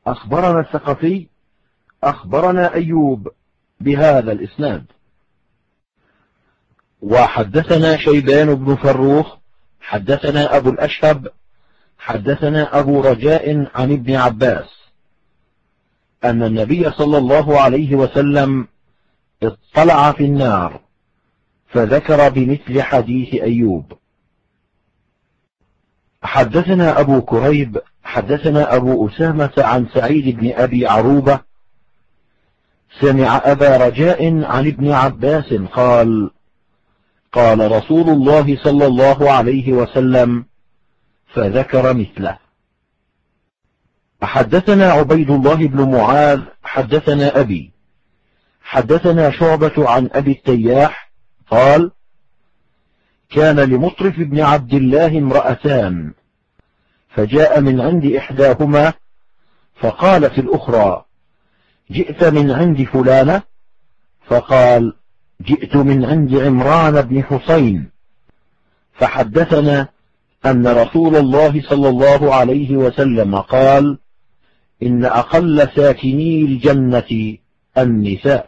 أخبرنا الثقفي أخبرنا أيوب بهذا الإسناد. وحدثنا شيبان بن فروخ حدثنا أبو الأشهب حدثنا أبو رجاء عن ابن عباس أن النبي صلى الله عليه وسلم اطلع في النار فذكر بمثل حديث أيوب. حدثنا أبو كريب حدثنا أبو أسامة عن سعيد بن أبي عروبة سمع أبا رجاء عن ابن عباس قال: قال رسول الله صلى الله عليه وسلم، فذكر مثله. حدثنا عبيد الله بن معاذ حدثنا أبي حدثنا شعبة عن أبي التياح قال: كان لمطرف بن عبد الله امرأتان، فجاء من عند إحداهما فقالت الأخرى: جئت من عند فلانة؟ فقال: جئت من عند عمران بن حسين. فحدثنا أن رسول الله صلى الله عليه وسلم قال: إن أقل ساكني الجنة النساء.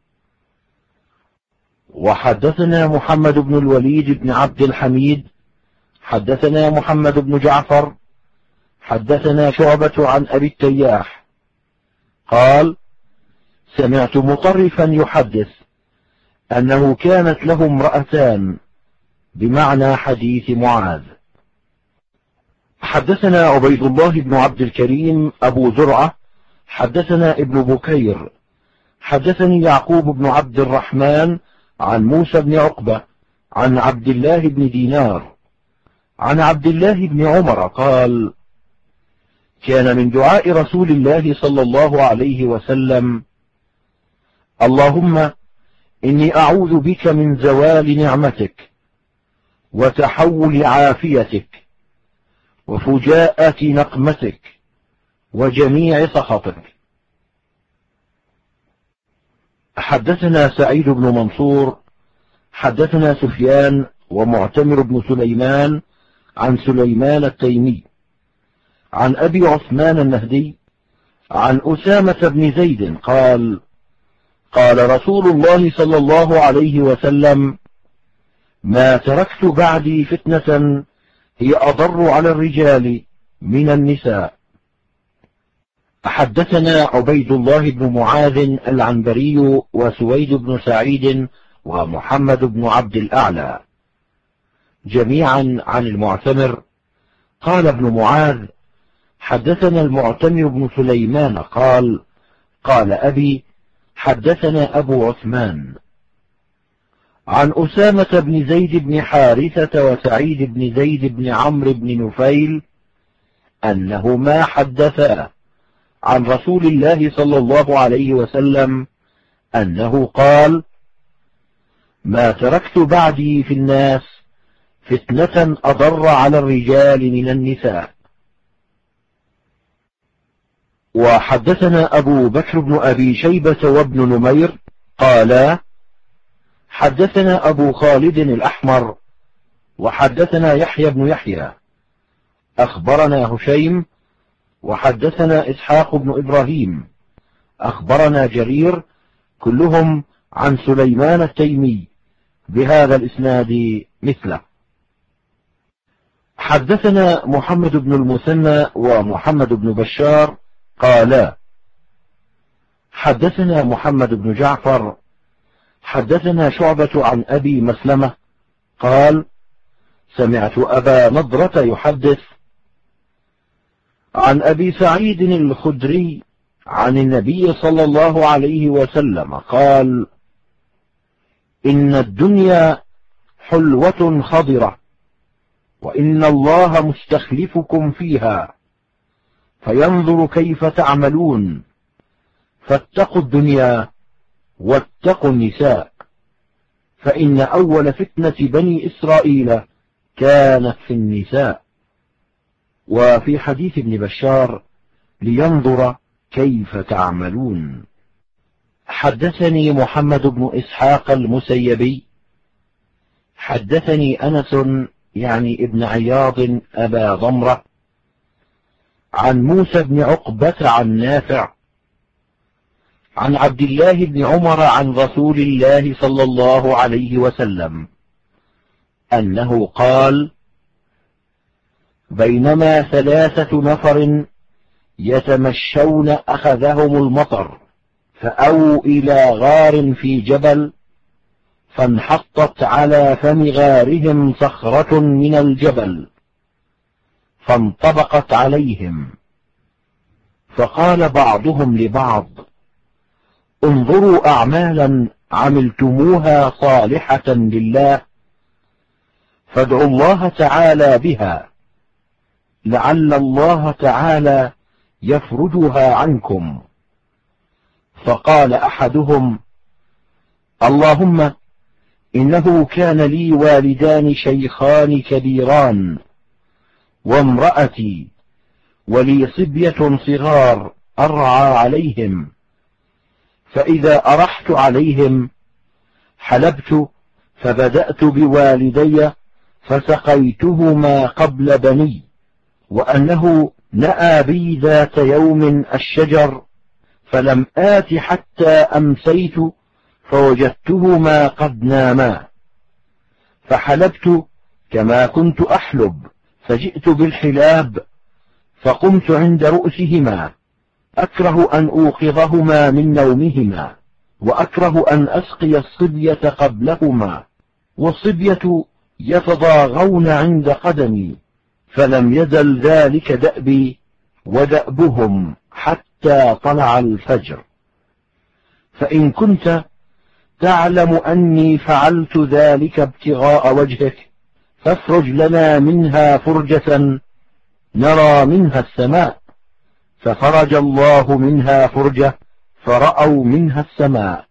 وحدثنا محمد بن الوليد بن عبد الحميد حدثنا محمد بن جعفر حدثنا شعبة عن أبي التياح قال: سمعت مطرفا يحدث أنه كانت له امرأتان بمعنى حديث معاذ. حدثنا عبيد الله بن عبد الكريم أبو زرعة حدثنا ابن بكير حدثني يعقوب بن عبد الرحمن عن موسى بن عقبة عن عبد الله بن دينار عن عبد الله بن عمر قال: كان من دعاء رسول الله صلى الله عليه وسلم: اللهم إني أعوذ بك من زوال نعمتك وتحول عافيتك وفجاءة نقمتك وجميع سخطك. حدثنا سعيد بن منصور حدثنا سفيان ومعتمر بن سليمان عن سليمان التيمي عن أبي عثمان النهدي عن أسامة بن زيد قال: قال رسول الله صلى الله عليه وسلم: ما تركت بعدي فتنة هي أضر على الرجال من النساء. حدثنا عبيد الله بن معاذ العنبري وسويد بن سعيد ومحمد بن عبد الأعلى جميعا عن المعتمر قال ابن معاذ: حدثنا المعتمر بن سليمان قال: قال أبي: حدثنا أبو عثمان عن أسامة بن زيد بن حارثة وسعيد بن زيد بن عمرو بن نفيل أنهما حدثا عن رسول الله صلى الله عليه وسلم أنه قال: ما تركت بعدي في الناس فتنة أضر على الرجال من النساء. وحدثنا أبو بكر بن أبي شيبة وابن نمير قالا: حدثنا أبو خالد الأحمر وحدثنا يحيى بن يحيى أخبرنا هشيم وحدثنا إسحاق بن إبراهيم أخبرنا جرير كلهم عن سليمان التيمي بهذا الإسناد مثله. حدثنا محمد بن المثنى ومحمد بن بشار قالا: حدثنا محمد بن جعفر حدثنا شعبة عن أبي مسلمة قال: سمعت أبا نضرة يحدث عن أبي سعيد الخدري عن النبي صلى الله عليه وسلم قال: إن الدنيا حلوة خضرة، وإن الله مستخلفكم فيها فينظر كيف تعملون، فاتقوا الدنيا واتقوا النساء، فإن أول فتنة بني إسرائيل كانت في النساء. وفي حديث ابن بشار: لينظر كيف تعملون. حدثني محمد بن إسحاق المسيبي حدثني أنس يعني ابن عياض أبا ضمرة عن موسى بن عقبة عن نافع عن عبد الله بن عمر عن رسول الله صلى الله عليه وسلم أنه قال: بينما 3 نفر يتمشون أخذهم المطر، فأووا إلى غار في جبل، فانحطت على فم غارهم صخرة من الجبل، فانطبقت عليهم، فقال بعضهم لبعض: انظروا أعمالا عملتموها صالحة لله، فادعوا الله تعالى بها، لعل الله تعالى يفرجها عنكم. فقال أحدهم: اللهم إنه كان لي والدان شيخان كبيران، وامرأتي، ولي صبية صغار أرعى عليهم، فإذا أرحت عليهم حلبت، فبدأت بوالدي فسقيتهما قبل بني، وأنه نأى بي ذات يوم الشجر، فلم آت حتى أمسيت فوجدتهما قد ناما، فحلبت كما كنت أحلب، فجئت بالحلاب فقمت عند رؤسهما، أكره أن أوقظهما من نومهما، وأكره أن أسقي الصبية قبلهما، والصبية يتضاغون عند قدمي، فلم يزل ذلك دأبي ودأبهم حتى طلع الفجر. فإن كنت تعلم أني فعلت ذلك ابتغاء وجهك، فافرج لنا منها فرجة نرى منها السماء. ففرج الله منها فرجة، فرأوا منها السماء.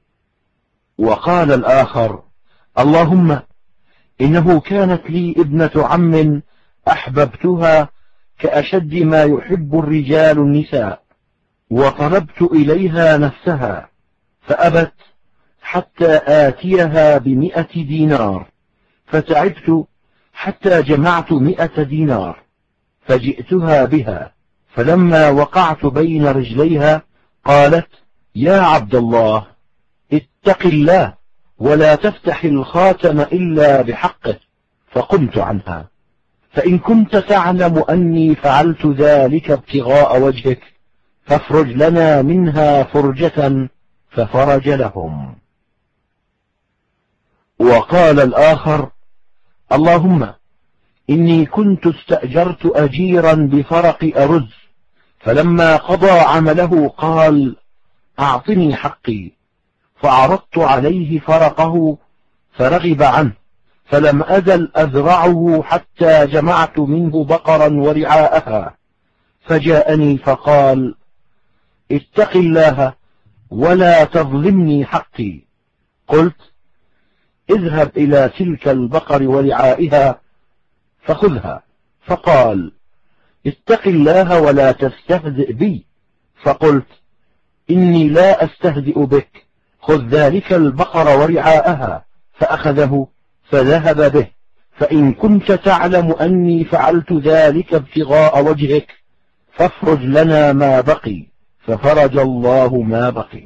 وقال الآخر: اللهم إنه كانت لي ابنة عم أحببتها كأشد ما يحب الرجال النساء، وطلبت إليها نفسها فأبت حتى آتيها ب100 دينار، فتعبت حتى جمعت 100 دينار، فجئتها بها، فلما وقعت بين رجليها قالت: يا عبد الله، اتق الله ولا تفتح الخاتم إلا بحقه. فقمت عنها: فإن كنت تعلم أني فعلت ذلك ابتغاء وجهك، فافرج لنا منها فرجة. ففرج لهم. وقال الآخر: اللهم إني كنت استأجرت أجيرا بفرق أرز، فلما قضى عمله قال: أعطني حقي، فعرضت عليه فرقه فرغب عنه، فلم أزل أذرعه حتى جمعت منه بقرا ورعاءها، فجاءني فقال: اتق الله ولا تظلمني حقي. قلت: اذهب إلى تلك البقر ورعائها فخذها. فقال: اتق الله ولا تستهزئ بي. فقلت: إني لا أستهزئ بك، خذ ذلك البقر ورعاءها. فأخذه فذهب به. فإن كنت تعلم أني فعلت ذلك ابتغاء وجهك، فافرج لنا ما بقي. ففرج الله ما بقي.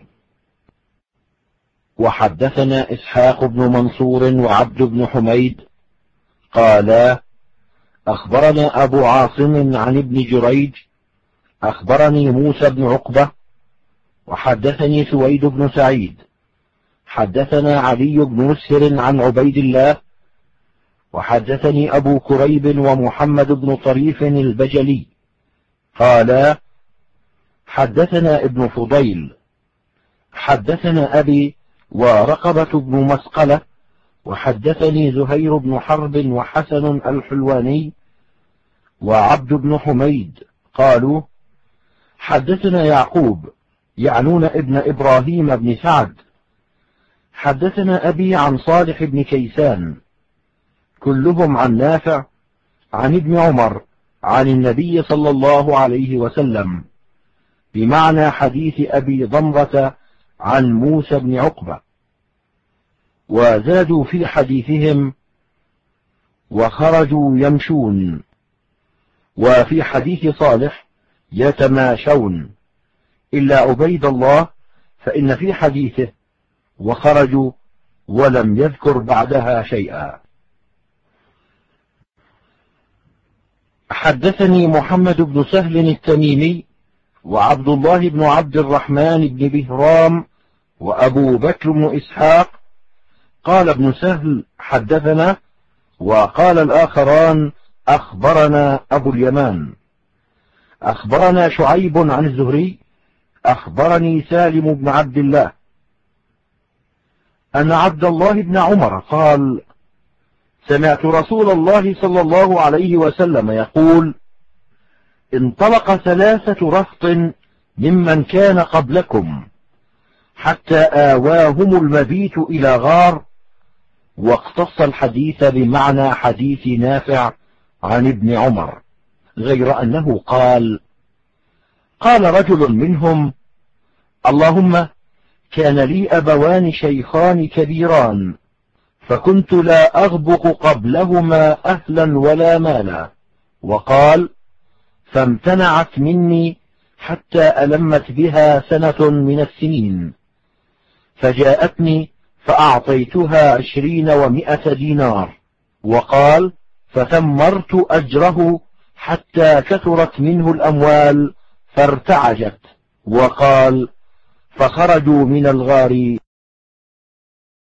وحدثنا إسحاق بن منصور وعبد بن حميد قالا: أخبرنا أبو عاصم عن ابن جريج أخبرني موسى بن عقبة، وحدثني سويد بن سعيد حدثنا علي بن مسهر عن عبيد الله، وحدثني أبو كريب ومحمد بن طريف البجلي قالا: حدثنا ابن فضيل حدثنا أبي ورقبة بن مسقلة، وحدثني زهير بن حرب وحسن الحلواني وعبد بن حميد قالوا: حدثنا يعقوب يعنون ابن إبراهيم بن سعد، حدثنا أبي عن صالح بن كيسان، كلهم عن نافع عن ابن عمر عن النبي صلى الله عليه وسلم، بمعنى حديث أبي ضمرة عن موسى بن عقبة. وزادوا في حديثهم: وخرجوا يمشون. وفي حديث صالح: يتماشون، إلا عبيد الله فإن في حديثه وخرجوا ولم يذكر بعدها شيئا. حدثني محمد بن سهل التميمي وعبد الله بن عبد الرحمن بن بهرام وأبو بكر بن إسحاق. قال ابن سهل حدثنا، وقال الآخران أخبرنا أبو اليمان. أخبرنا شعيب عن الزهري أخبرني سالم بن عبد الله أن عبد الله بن عمر قال: سمعت رسول الله صلى الله عليه وسلم يقول: انطلق 3 رهط ممن كان قبلكم حتى آواهم المبيت إلى غار. واقتص الحديث بمعنى حديث نافع عن ابن عمر، غير أنه قال: قال رجل منهم: اللهم كان لي أبوان شيخان كبيران، فكنت لا أغبق قبلهما أهلا ولا مالا. وقال: فامتنعت مني حتى ألمت بها سنة من السنين، فجاءتني فأعطيتها 20 و100 دينار. وقال: فثمرت أجره حتى كثرت منه الأموال فارتعجت. وقال: فخرجوا من الغار